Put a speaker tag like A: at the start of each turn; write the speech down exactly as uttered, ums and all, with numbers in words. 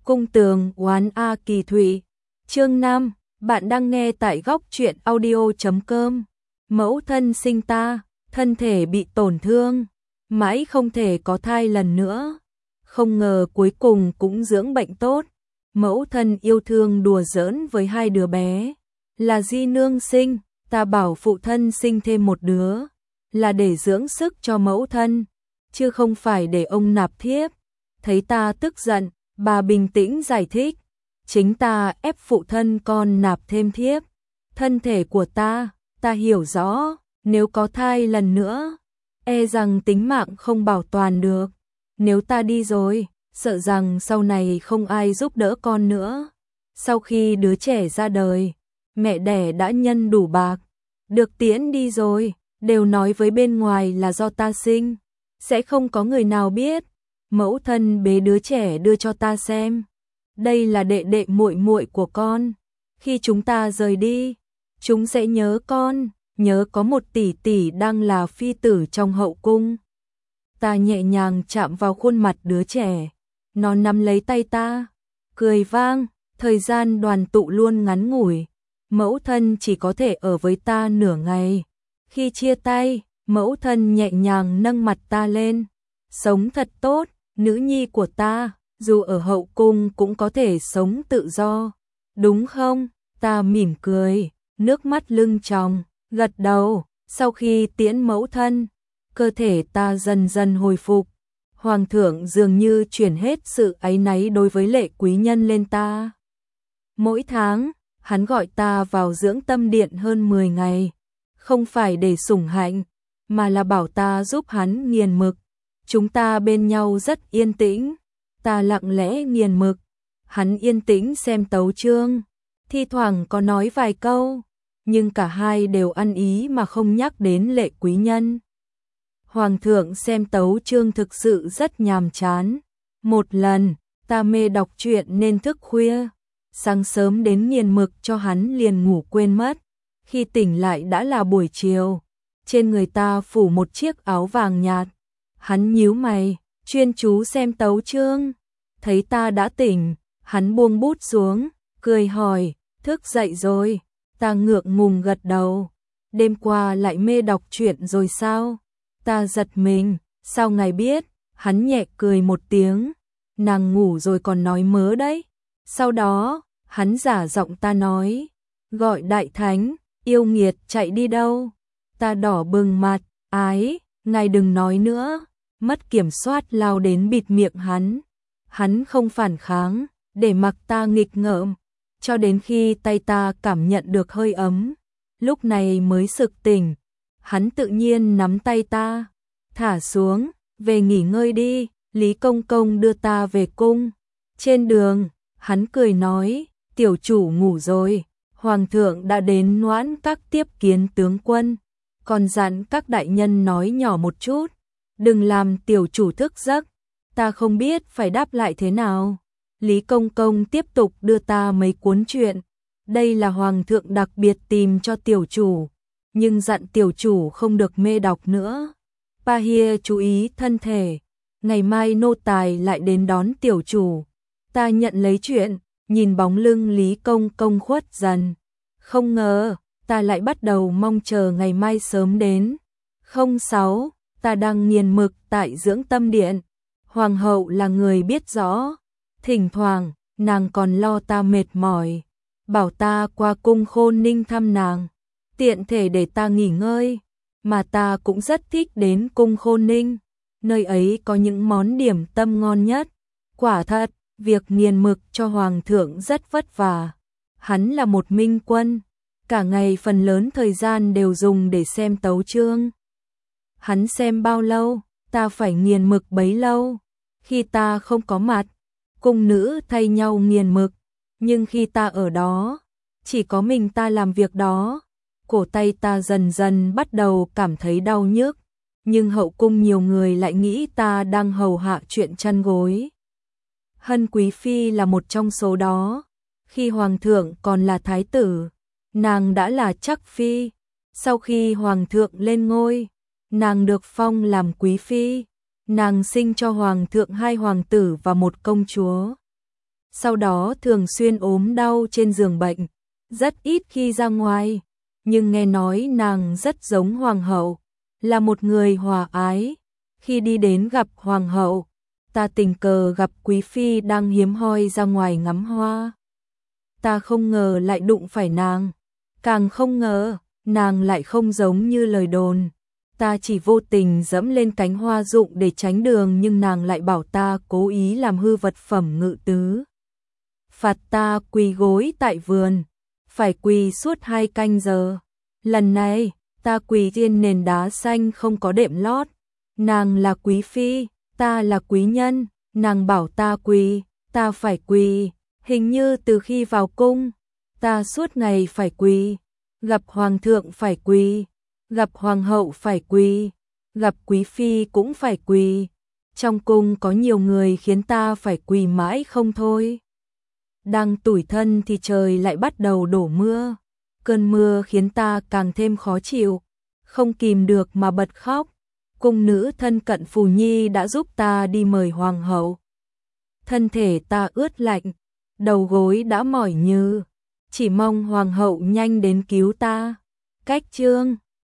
A: Cung tường oán A Kỳ Thụy. Chương năm, bạn đang nghe tại góc truyện audio chấm com. Mẫu thân sinh ta, thân thể bị tổn thương, mãi không thể có thai lần nữa. Không ngờ cuối cùng cũng dưỡng bệnh tốt. Mẫu thân yêu thương đùa giỡn với hai đứa bé. Là di nương sinh, ta bảo phụ thân sinh thêm một đứa, là để dưỡng sức cho mẫu thân, chứ không phải để ông nạp thiếp. Thấy ta tức giận, bà bình tĩnh giải thích, chính ta ép phụ thân con nạp thêm thiếp. Thân thể của ta, ta hiểu rõ, nếu có thai lần nữa, e rằng tính mạng không bảo toàn được. Nếu ta đi rồi, sợ rằng sau này không ai giúp đỡ con nữa. Sau khi đứa trẻ ra đời, mẹ đẻ đã nhân đủ bạc, được tiễn đi rồi, đều nói với bên ngoài là do ta sinh, sẽ không có người nào biết. Mẫu thân bế đứa trẻ đưa cho ta xem. Đây là đệ đệ muội muội của con. Khi chúng ta rời đi, chúng sẽ nhớ con, nhớ có một tỷ tỷ đang là phi tử trong hậu cung. Ta nhẹ nhàng chạm vào khuôn mặt đứa trẻ, nó nắm lấy tay ta, cười vang. Thời gian đoàn tụ luôn ngắn ngủi, mẫu thân chỉ có thể ở với ta nửa ngày. Khi chia tay, mẫu thân nhẹ nhàng nâng mặt ta lên. Sống thật tốt, nữ nhi của ta, dù ở hậu cung cũng có thể sống tự do, đúng không? Ta mỉm cười, nước mắt lưng tròng, gật đầu. Sau khi tiễn mẫu thân, cơ thể ta dần dần hồi phục. Hoàng thượng dường như chuyển hết sự áy náy đối với Lệ quý nhân lên ta. Mỗi tháng, hắn gọi ta vào dưỡng tâm điện hơn mười ngày, không phải để sủng hạnh, mà là bảo ta giúp hắn nghiền mực. Chúng ta bên nhau rất yên tĩnh, ta lặng lẽ nghiền mực, hắn yên tĩnh xem tấu chương, thi thoảng có nói vài câu, nhưng cả hai đều ăn ý mà không nhắc đến Lệ quý nhân. Hoàng thượng xem tấu chương thực sự rất nhàm chán. Một lần, ta mê đọc truyện nên thức khuya, sáng sớm đến nghiền mực cho hắn liền ngủ quên mất. Khi tỉnh lại đã là buổi chiều, trên người ta phủ một chiếc áo vàng nhạt. Hắn nhíu mày, chuyên chú xem tấu chương. Thấy ta đã tỉnh, hắn buông bút xuống, cười hỏi, thức dậy rồi? Ta ngượng ngùng gật đầu. Đêm qua lại mê đọc truyện rồi sao? Ta giật mình, sao ngài biết? Hắn nhẹ cười một tiếng, nàng ngủ rồi còn nói mớ đấy. Sau đó, hắn giả giọng ta nói, gọi đại thánh, yêu nghiệt chạy đi đâu? Ta đỏ bừng mặt, ái, ngài đừng nói nữa. Mất kiểm soát lao đến bịt miệng hắn. Hắn không phản kháng, để mặc ta nghịch ngợm, cho đến khi tay ta cảm nhận được hơi ấm, lúc này mới sực tỉnh. Hắn tự nhiên nắm tay ta, thả xuống, về nghỉ ngơi đi. Lý Công Công đưa ta về cung. Trên đường, hắn cười nói, tiểu chủ ngủ rồi, hoàng thượng đã đến noãn các tiếp kiến tướng quân, còn dặn các đại nhân nói nhỏ một chút, đừng làm tiểu chủ thức giấc. Ta không biết phải đáp lại thế nào. Lý Công Công tiếp tục đưa ta mấy cuốn truyện. Đây là hoàng thượng đặc biệt tìm cho tiểu chủ, nhưng dặn tiểu chủ không được mê đọc nữa. Pa Hia chú ý thân thể, ngày mai nô tài lại đến đón tiểu chủ. Ta nhận lấy chuyện, nhìn bóng lưng Lý Công Công khuất dần. Không ngờ, ta lại bắt đầu mong chờ ngày mai sớm đến. Không sáu, ta đang nghiền mực tại dưỡng tâm điện. Hoàng hậu là người biết rõ. Thỉnh thoảng, nàng còn lo ta mệt mỏi, bảo ta qua cung Khôn Ninh thăm nàng, tiện thể để ta nghỉ ngơi. Mà ta cũng rất thích đến cung Khôn Ninh, nơi ấy có những món điểm tâm ngon nhất. Quả thật, việc nghiền mực cho hoàng thượng rất vất vả. Hắn là một minh quân, cả ngày phần lớn thời gian đều dùng để xem tấu chương. Hắn xem bao lâu, ta phải nghiền mực bấy lâu. Khi ta không có mặt, cung nữ thay nhau nghiền mực, nhưng khi ta ở đó, chỉ có mình ta làm việc đó. Cổ tay ta dần dần bắt đầu cảm thấy đau nhức, nhưng hậu cung nhiều người lại nghĩ ta đang hầu hạ chuyện chăn gối. Hân Quý Phi là một trong số đó. Khi hoàng thượng còn là thái tử, nàng đã là chắc phi. Sau khi hoàng thượng lên ngôi, nàng được phong làm quý phi. Nàng sinh cho hoàng thượng hai hoàng tử và một công chúa. sau đó thường xuyên ốm đau trên giường bệnh, rất ít khi ra ngoài, nhưng nghe nói nàng rất giống hoàng hậu, là một người hòa ái. Khi đi đến gặp hoàng hậu, ta tình cờ gặp quý phi đang hiếm hoi ra ngoài ngắm hoa. Ta không ngờ lại đụng phải nàng, càng không ngờ, nàng lại không giống như lời đồn. Ta chỉ vô tình dẫm lên cánh hoa rụng để tránh đường nhưng nàng lại bảo ta cố ý làm hư vật phẩm ngự tứ. Phạt ta quỳ gối tại vườn, phải quỳ suốt hai canh giờ. Lần này, ta quỳ trên nền đá xanh không có đệm lót. Nàng là quý phi, ta là quý nhân, nàng bảo ta quỳ, ta phải quỳ. Hình như từ khi vào cung, ta suốt ngày phải quỳ, gặp hoàng thượng phải quỳ, gặp hoàng hậu phải quỳ, gặp quý phi cũng phải quỳ. Trong cung có nhiều người khiến ta phải quỳ mãi không thôi. Đang tủi thân thì trời lại bắt đầu đổ mưa. Cơn mưa khiến ta càng thêm khó chịu, không kìm được mà bật khóc. Cung nữ thân cận Phù Nhi đã giúp ta đi mời hoàng hậu. Thân thể ta ướt lạnh, đầu gối đã mỏi nhừ, chỉ mong hoàng hậu nhanh đến cứu ta. Cách chương